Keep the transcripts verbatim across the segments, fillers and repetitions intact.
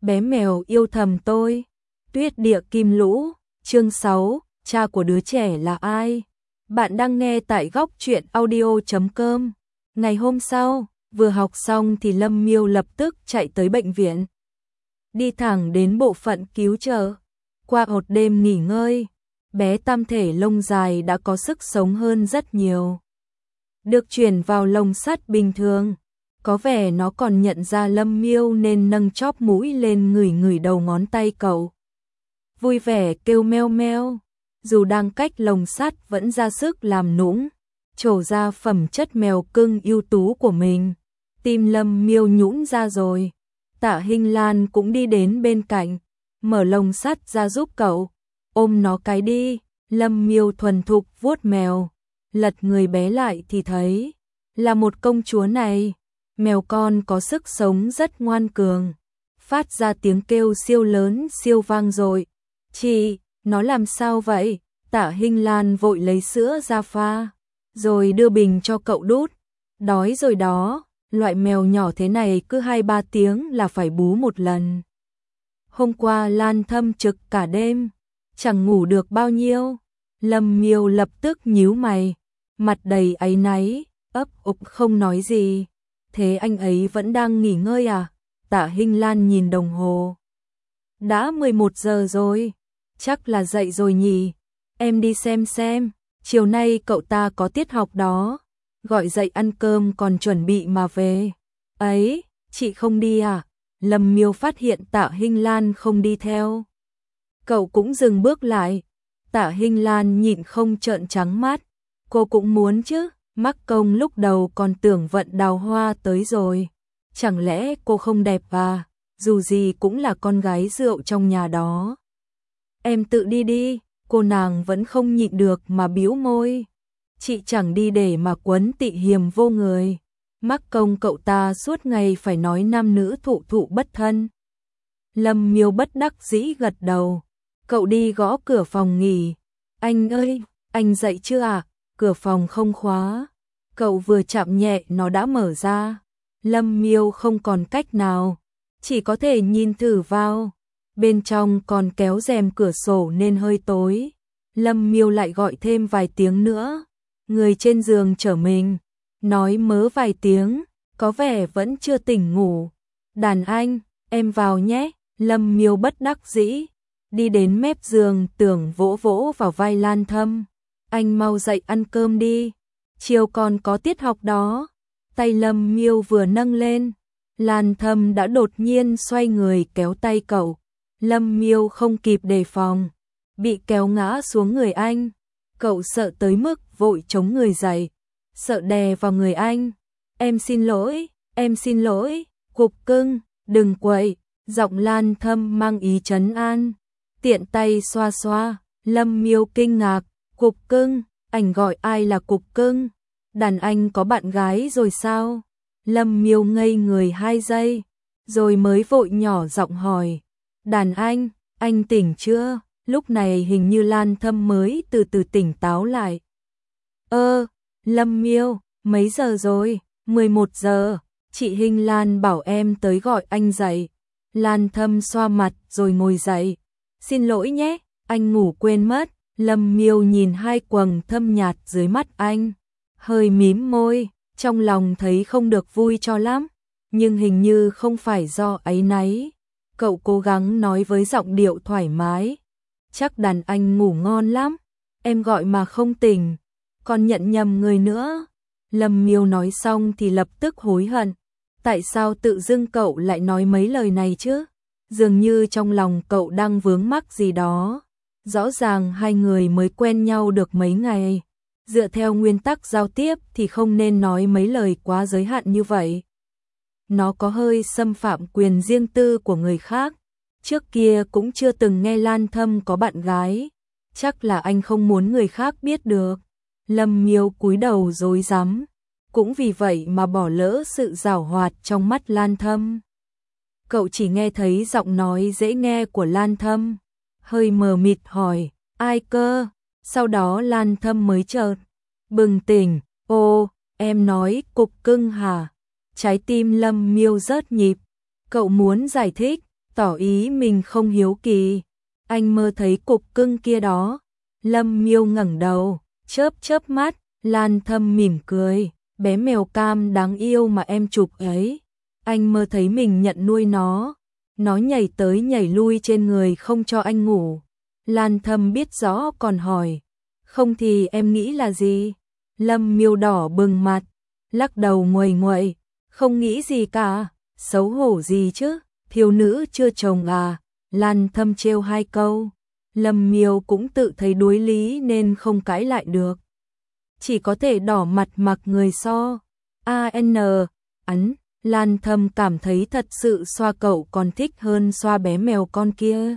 bé mèo yêu thầm tôi. Tuyết địa kim lũ, chương sáu, cha của đứa trẻ là ai? Bạn đang nghe tại góc truyện audio chấm com. Ngày hôm sau, vừa học xong thì Lâm Miêu lập tức chạy tới bệnh viện. Đi thẳng đến bộ phận cứu trợ. Qua một đêm nghỉ ngơi, bé tam thể lông dài đã có sức sống hơn rất nhiều. Được chuyển vào lồng sắt bình thường. Có vẻ nó còn nhận ra Lâm Miêu nên nâng chóp mũi lên ngửi ngửi đầu ngón tay cậu. Vui vẻ kêu meo meo, dù đang cách lồng sắt vẫn ra sức làm nũng, trổ ra phẩm chất mèo cưng ưu tú của mình. Tim Lâm Miêu nhũn ra rồi. Tạ Hinh Lan cũng đi đến bên cạnh, mở lồng sắt ra giúp cậu. Ôm nó cái đi. Lâm Miêu thuần thục vuốt mèo, lật người bé lại thì thấy là một công chúa này. Mèo con có sức sống rất ngoan cường, phát ra tiếng kêu siêu lớn siêu vang dội. Chị, nó làm sao vậy? Tạ Hinh Lan vội lấy sữa ra pha, rồi đưa bình cho cậu đút. Đói rồi đó, loại mèo nhỏ thế này cứ hai ba tiếng là phải bú một lần. Hôm qua Lan Thâm trực cả đêm, chẳng ngủ được bao nhiêu. Lâm Miêu lập tức nhíu mày, mặt đầy áy náy, ấp ục không nói gì. Thế anh ấy vẫn đang nghỉ ngơi à? Tạ Hinh Lan nhìn đồng hồ. Đã mười một giờ rồi, chắc là dậy rồi nhỉ. Em đi xem xem, chiều nay cậu ta có tiết học đó. Gọi dậy ăn cơm còn chuẩn bị mà về. Ấy, chị không đi à? Lâm Miêu phát hiện Tạ Hinh Lan không đi theo. Cậu cũng dừng bước lại. Tạ Hinh Lan nhịn không trợn trắng mắt. Cô cũng muốn chứ. Mắc Công lúc đầu còn tưởng Vận Đào Hoa tới rồi. Chẳng lẽ cô không đẹp à? Dù gì cũng là con gái rượu trong nhà đó. Em tự đi đi. Cô nàng vẫn không nhịn được mà bĩu môi. Chị chẳng đi để mà quấn tị hiềm vô người. Mắc Công cậu ta suốt ngày phải nói nam nữ thụ thụ bất thân. Lâm Miêu bất đắc dĩ gật đầu. Cậu đi gõ cửa phòng nghỉ. Anh ơi, anh dậy chưa à? Cửa phòng không khóa. Cậu vừa chạm nhẹ nó đã mở ra. Lâm Miêu không còn cách nào, chỉ có thể nhìn thử vào. Bên trong còn kéo rèm cửa sổ nên hơi tối. Lâm Miêu lại gọi thêm vài tiếng nữa. Người trên giường trở mình, nói mớ vài tiếng, có vẻ vẫn chưa tỉnh ngủ. Đàn anh, em vào nhé. Lâm Miêu bất đắc dĩ, đi đến mép giường tưởng vỗ vỗ vào vai Lan Thâm. Anh mau dậy ăn cơm đi, chiều còn có tiết học đó. Tay Lâm Miêu vừa nâng lên, Lan Thâm đã đột nhiên xoay người kéo tay cậu. Lâm Miêu không kịp đề phòng, bị kéo ngã xuống người anh. Cậu sợ tới mức vội chống người dậy, sợ đè vào người anh. Em xin lỗi, em xin lỗi, cục cưng, đừng quậy. Giọng Lan Thâm mang ý trấn an, tiện tay xoa xoa. Lâm Miêu kinh ngạc, cục cưng, anh gọi ai là cục cưng? Đàn anh có bạn gái rồi sao? Lâm Miêu ngây người hai giây, rồi mới vội nhỏ giọng hỏi. Đàn anh, anh tỉnh chưa? Lúc này hình như Lan Thâm mới từ từ tỉnh táo lại. Ơ, Lâm Miêu, mấy giờ rồi? mười một giờ, chị Hinh Lan bảo em tới gọi anh dậy. Lan Thâm xoa mặt rồi ngồi dậy. Xin lỗi nhé, anh ngủ quên mất. Lâm Miêu nhìn hai quầng thâm nhạt dưới mắt anh, hơi mím môi, trong lòng thấy không được vui cho lắm, nhưng hình như không phải do áy náy. Cậu cố gắng nói với giọng điệu thoải mái. Chắc đàn anh ngủ ngon lắm, em gọi mà không tỉnh, còn nhận nhầm người nữa. Lâm Miêu nói xong thì lập tức hối hận. Tại sao tự dưng cậu lại nói mấy lời này chứ? Dường như trong lòng cậu đang vướng mắc gì đó. Rõ ràng hai người mới quen nhau được mấy ngày. Dựa theo nguyên tắc giao tiếp thì không nên nói mấy lời quá giới hạn như vậy. Nó có hơi xâm phạm quyền riêng tư của người khác. Trước kia cũng chưa từng nghe Lan Thâm có bạn gái. Chắc là anh không muốn người khác biết được. Lâm Miêu cúi đầu rối rắm. Cũng vì vậy mà bỏ lỡ sự giảo hoạt trong mắt Lan Thâm. Cậu chỉ nghe thấy giọng nói dễ nghe của Lan Thâm, hơi mờ mịt hỏi, ai cơ? Sau đó Lan Thâm mới chợt bừng tỉnh, ô, em nói cục cưng hả? Trái tim Lâm Miêu rớt nhịp, cậu muốn giải thích, tỏ ý mình không hiếu kỳ. Anh mơ thấy cục cưng kia đó. Lâm Miêu ngẩng đầu, chớp chớp mắt, Lan Thâm mỉm cười, bé mèo cam đáng yêu mà em chụp ấy. Anh mơ thấy mình nhận nuôi nó. Nó nhảy tới nhảy lui trên người không cho anh ngủ. Lan Thâm biết rõ còn hỏi, không thì em nghĩ là gì? Lâm Miêu đỏ bừng mặt, lắc đầu nguầy nguậy, không nghĩ gì cả, xấu hổ gì chứ, thiếu nữ chưa chồng à? Lan Thâm trêu hai câu. Lâm Miêu cũng tự thấy đuối lý nên không cãi lại được. Chỉ có thể đỏ mặt mặc người so. A N, ấn, Lan Thâm cảm thấy thật sự xoa cậu còn thích hơn xoa bé mèo con kia.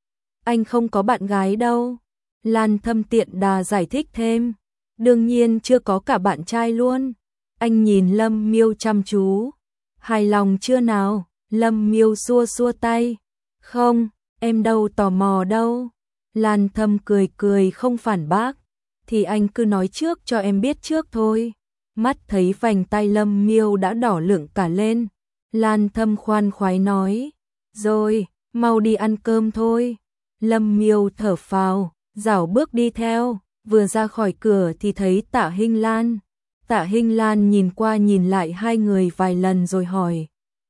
Anh không có bạn gái đâu. Lan Thâm tiện đà giải thích thêm. Đương nhiên chưa có cả bạn trai luôn. Anh nhìn Lâm Miêu chăm chú. Hài lòng chưa nào? Lâm Miêu xua xua tay. Không, em đâu tò mò đâu. Lan Thâm cười cười không phản bác. Thì anh cứ nói trước cho em biết trước thôi. Mắt thấy vành tay Lâm Miêu đã đỏ lựng cả lên. Lan Thâm khoan khoái nói. Rồi, mau đi ăn cơm thôi. Lâm Miêu thở phào, rảo bước đi theo. Vừa ra khỏi cửa thì thấy Tạ Hinh Lan. Tạ Hinh Lan nhìn qua nhìn lại hai người vài lần rồi hỏi.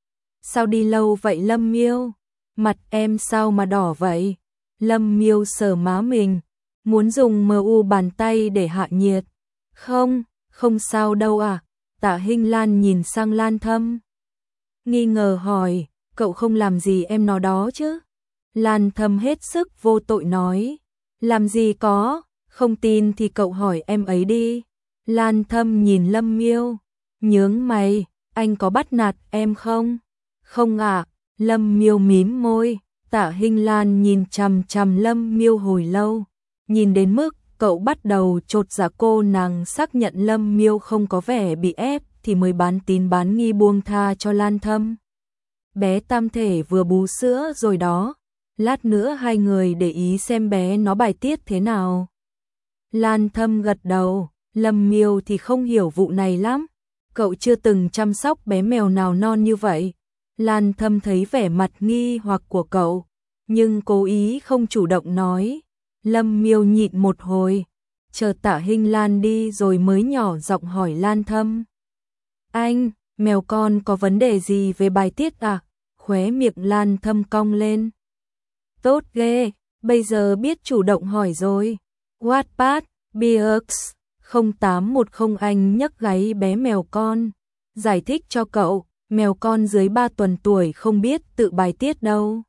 Sao đi lâu vậy Lâm Miêu? Mặt em sao mà đỏ vậy? Lâm Miêu sờ má mình, muốn dùng mờ u bàn tay để hạ nhiệt. Không, không sao đâu à. Tạ Hinh Lan nhìn sang Lan Thâm, nghi ngờ hỏi, cậu không làm gì em nó đó chứ? Lan Thâm hết sức vô tội nói, làm gì có, không tin thì cậu hỏi em ấy đi. Lan Thâm nhìn Lâm Miêu, nhướng mày, anh có bắt nạt em không? Không ạ. Lâm Miêu mím môi. Tạ Hinh Lan nhìn chằm chằm Lâm Miêu hồi lâu, nhìn đến mức cậu bắt đầu chột dạ. Cô nàng xác nhận Lâm Miêu không có vẻ bị ép thì mới bán tín bán nghi buông tha cho Lan Thâm. Bé tam thể vừa bú sữa rồi đó, lát nữa hai người để ý xem bé nó bài tiết thế nào. Lan Thâm gật đầu, Lâm Miêu thì không hiểu vụ này lắm, cậu chưa từng chăm sóc bé mèo nào non như vậy. Lan Thâm thấy vẻ mặt nghi hoặc của cậu, nhưng cố ý không chủ động nói. Lâm Miêu nhịn một hồi, chờ Tạ Hinh Lan đi rồi mới nhỏ giọng hỏi Lan Thâm. Anh, mèo con có vấn đề gì về bài tiết à? Khóe miệng Lan Thâm cong lên. Tốt ghê, bây giờ biết chủ động hỏi rồi. Wattpad, Bix, không tám một không anh nhấc gáy bé mèo con. Giải thích cho cậu, mèo con dưới ba tuần tuổi không biết tự bài tiết đâu.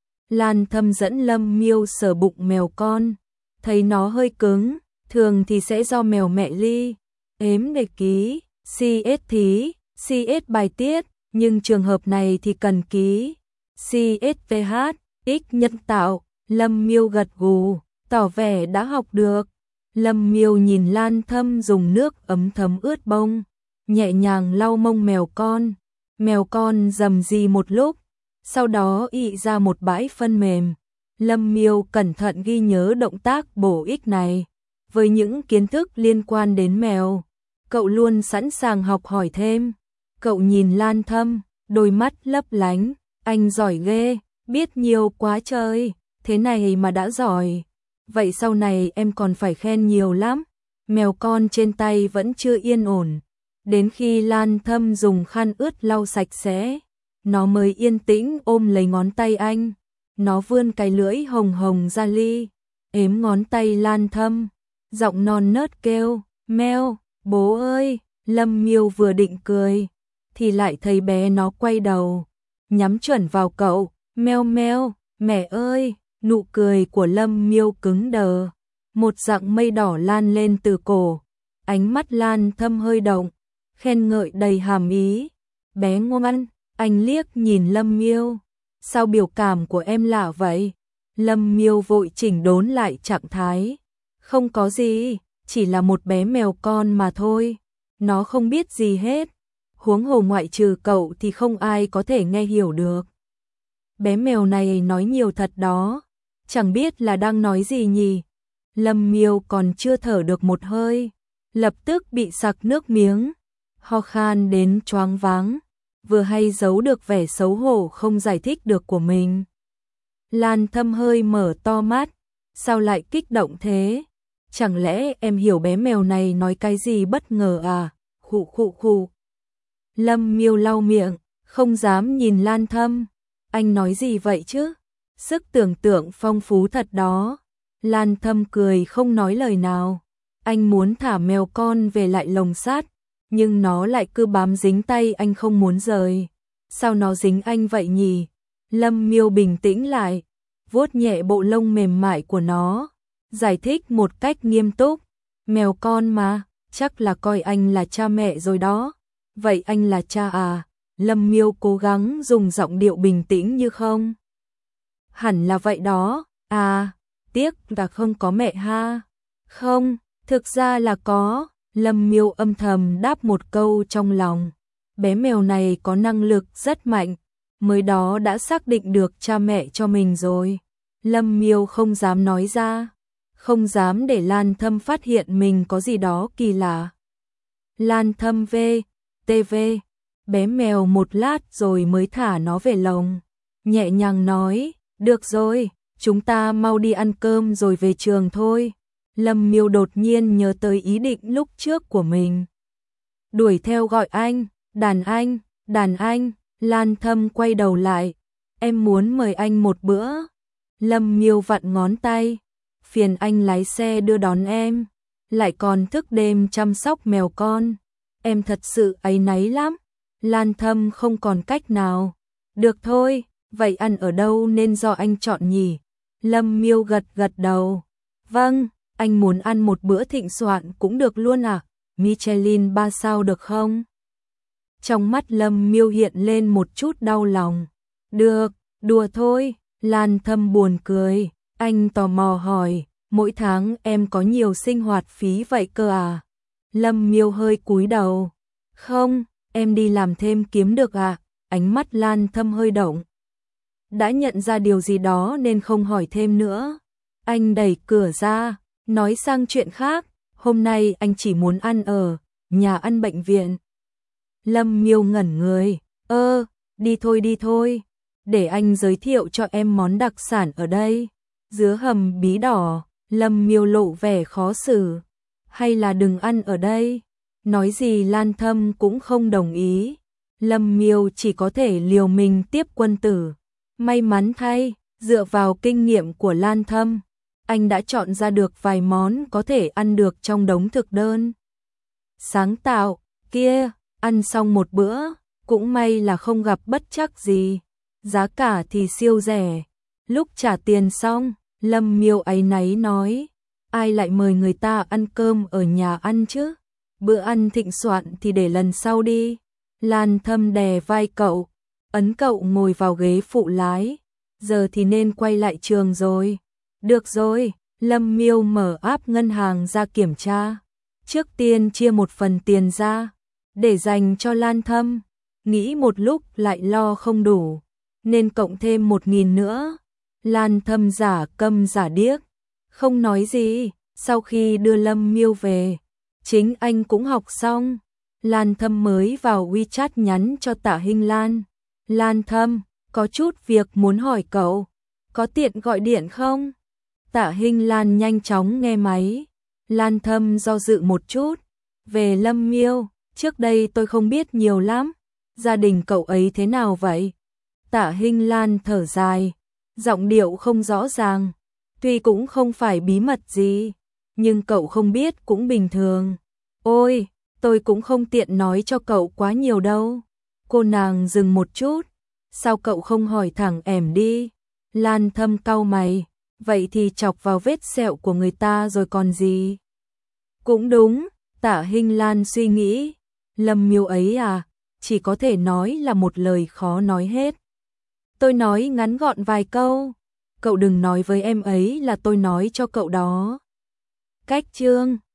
Lan Thâm dẫn Lâm Miêu sờ bụng mèo con, thấy nó hơi cứng, thường thì sẽ do mèo mẹ ly, ếm để ký, xê ét thí, xê ét bài tiết, nhưng trường hợp này thì cần ký, xê ét pê hát, X nhân tạo. Lâm Miêu gật gù, tỏ vẻ đã học được. Lâm Miêu nhìn Lan Thâm dùng nước ấm thấm ướt bông, nhẹ nhàng lau mông mèo con. Mèo con rầm rì một lúc, sau đó ị ra một bãi phân mềm. Lâm Miêu cẩn thận ghi nhớ động tác bổ ích này. Với những kiến thức liên quan đến mèo, cậu luôn sẵn sàng học hỏi thêm. Cậu nhìn Lan Thâm, đôi mắt lấp lánh, anh giỏi ghê, biết nhiều quá trời, thế này mà đã giỏi. Vậy sau này em còn phải khen nhiều lắm. Mèo con trên tay vẫn chưa yên ổn. Đến khi Lan Thâm dùng khăn ướt lau sạch sẽ, nó mới yên tĩnh ôm lấy ngón tay anh. Nó vươn cái lưỡi hồng hồng ra ly, ếm ngón tay Lan Thâm, giọng non nớt kêu, meo, bố ơi. Lâm Miêu vừa định cười, thì lại thấy bé nó quay đầu, nhắm chuẩn vào cậu, meo meo, mẹ ơi. Nụ cười của Lâm Miêu cứng đờ, một dạng mây đỏ lan lên từ cổ, ánh mắt Lan Thâm hơi động, khen ngợi đầy hàm ý. Bé ngoan. Anh liếc nhìn Lâm Miêu, sao biểu cảm của em lạ vậy? Lâm Miêu vội chỉnh đốn lại trạng thái, không có gì, chỉ là một bé mèo con mà thôi, nó không biết gì hết, huống hồ ngoại trừ cậu thì không ai có thể nghe hiểu được. Bé mèo này nói nhiều thật đó, chẳng biết là đang nói gì nhỉ. Lâm Miêu còn chưa thở được một hơi, lập tức bị sặc nước miếng, ho khan đến choáng váng, vừa hay giấu được vẻ xấu hổ không giải thích được của mình. Lan Thâm hơi mở to mắt, sao lại kích động thế? Chẳng lẽ em hiểu bé mèo này nói cái gì bất ngờ à? Khụ khụ khụ. Lâm Miêu lau miệng, không dám nhìn Lan Thâm. Anh nói gì vậy chứ? Sức tưởng tượng phong phú thật đó. Lan Thâm cười không nói lời nào. Anh muốn thả mèo con về lại lồng sắt, nhưng nó lại cứ bám dính tay anh không muốn rời. Sao nó dính anh vậy nhỉ? Lâm Miêu bình tĩnh lại, vuốt nhẹ bộ lông mềm mại của nó, giải thích một cách nghiêm túc. Mèo con mà, chắc là coi anh là cha mẹ rồi đó. Vậy anh là cha à? Lâm Miêu cố gắng dùng giọng điệu bình tĩnh như không. Hẳn là vậy đó. À, tiếc là không có mẹ ha. Không, thực ra là có. Lâm Miêu âm thầm đáp một câu trong lòng. Bé mèo này có năng lực rất mạnh, mới đó đã xác định được cha mẹ cho mình rồi. Lâm Miêu không dám nói ra, không dám để Lan Thâm phát hiện mình có gì đó kỳ lạ. Lan Thâm về, tê vê, bé mèo một lát rồi mới thả nó về lồng. Nhẹ nhàng nói, được rồi, chúng ta mau đi ăn cơm rồi về trường thôi. Lâm Miêu đột nhiên nhớ tới ý định lúc trước của mình. Đuổi theo gọi anh, đàn anh, đàn anh. Lan Thâm quay đầu lại, em muốn mời anh một bữa. Lâm Miêu vặn ngón tay, phiền anh lái xe đưa đón em, lại còn thức đêm chăm sóc mèo con. Em thật sự áy náy lắm. Lan Thâm không còn cách nào. Được thôi, vậy ăn ở đâu nên do anh chọn nhỉ? Lâm Miêu gật gật đầu. Vâng, anh muốn ăn một bữa thịnh soạn cũng được luôn à? Michelin ba sao được không? Trong mắt Lâm Miêu hiện lên một chút đau lòng. Được, đùa thôi. Lan Thâm buồn cười. Anh tò mò hỏi, mỗi tháng em có nhiều sinh hoạt phí vậy cơ à? Lâm Miêu hơi cúi đầu. Không, em đi làm thêm kiếm được à? Ánh mắt Lan Thâm hơi động. Đã nhận ra điều gì đó nên không hỏi thêm nữa. Anh đẩy cửa ra, nói sang chuyện khác. Hôm nay anh chỉ muốn ăn ở nhà ăn bệnh viện. Lâm Miêu ngẩn người. Ơ, đi thôi đi thôi. Để anh giới thiệu cho em món đặc sản ở đây. Dứa hầm bí đỏ. Lâm Miêu lộ vẻ khó xử. Hay là đừng ăn ở đây. Nói gì Lan Thâm cũng không đồng ý. Lâm Miêu chỉ có thể liều mình tiếp quân tử. May mắn thay, dựa vào kinh nghiệm của Lan Thâm, anh đã chọn ra được vài món có thể ăn được trong đống thực đơn sáng tạo kia. Ăn xong một bữa, cũng may là không gặp bất trắc gì. Giá cả thì siêu rẻ. Lúc trả tiền xong, Lâm Miêu áy náy nói, ai lại mời người ta ăn cơm ở nhà ăn chứ? Bữa ăn thịnh soạn thì để lần sau đi. Lan Thâm đè vai cậu, ấn cậu ngồi vào ghế phụ lái. Giờ thì nên quay lại trường rồi. Được rồi, Lâm Miêu mở app ngân hàng ra kiểm tra. Trước tiên chia một phần tiền ra, để dành cho Lan Thâm. Nghĩ một lúc lại lo không đủ, nên cộng thêm một nghìn nữa. Lan Thâm giả câm giả điếc, không nói gì. Sau khi đưa Lâm Miêu về, chính anh cũng học xong. Lan Thâm mới vào WeChat nhắn cho Tạ Hinh Lan. Lan Thâm, có chút việc muốn hỏi cậu, có tiện gọi điện không? Tạ Hinh Lan nhanh chóng nghe máy. Lan Thâm do dự một chút. Về Lâm Miêu, trước đây tôi không biết nhiều lắm. Gia đình cậu ấy thế nào vậy? Tạ Hinh Lan thở dài, giọng điệu không rõ ràng. Tuy cũng không phải bí mật gì, nhưng cậu không biết cũng bình thường. Ôi, tôi cũng không tiện nói cho cậu quá nhiều đâu. Cô nàng dừng một chút. Sao cậu không hỏi thẳng em đi? Lan Thâm cau mày. Vậy thì chọc vào vết sẹo của người ta rồi còn gì? Cũng đúng, Tạ Hinh Lan suy nghĩ. Lâm Miêu ấy à, chỉ có thể nói là một lời khó nói hết. Tôi nói ngắn gọn vài câu. Cậu đừng nói với em ấy là tôi nói cho cậu đó. Cách chương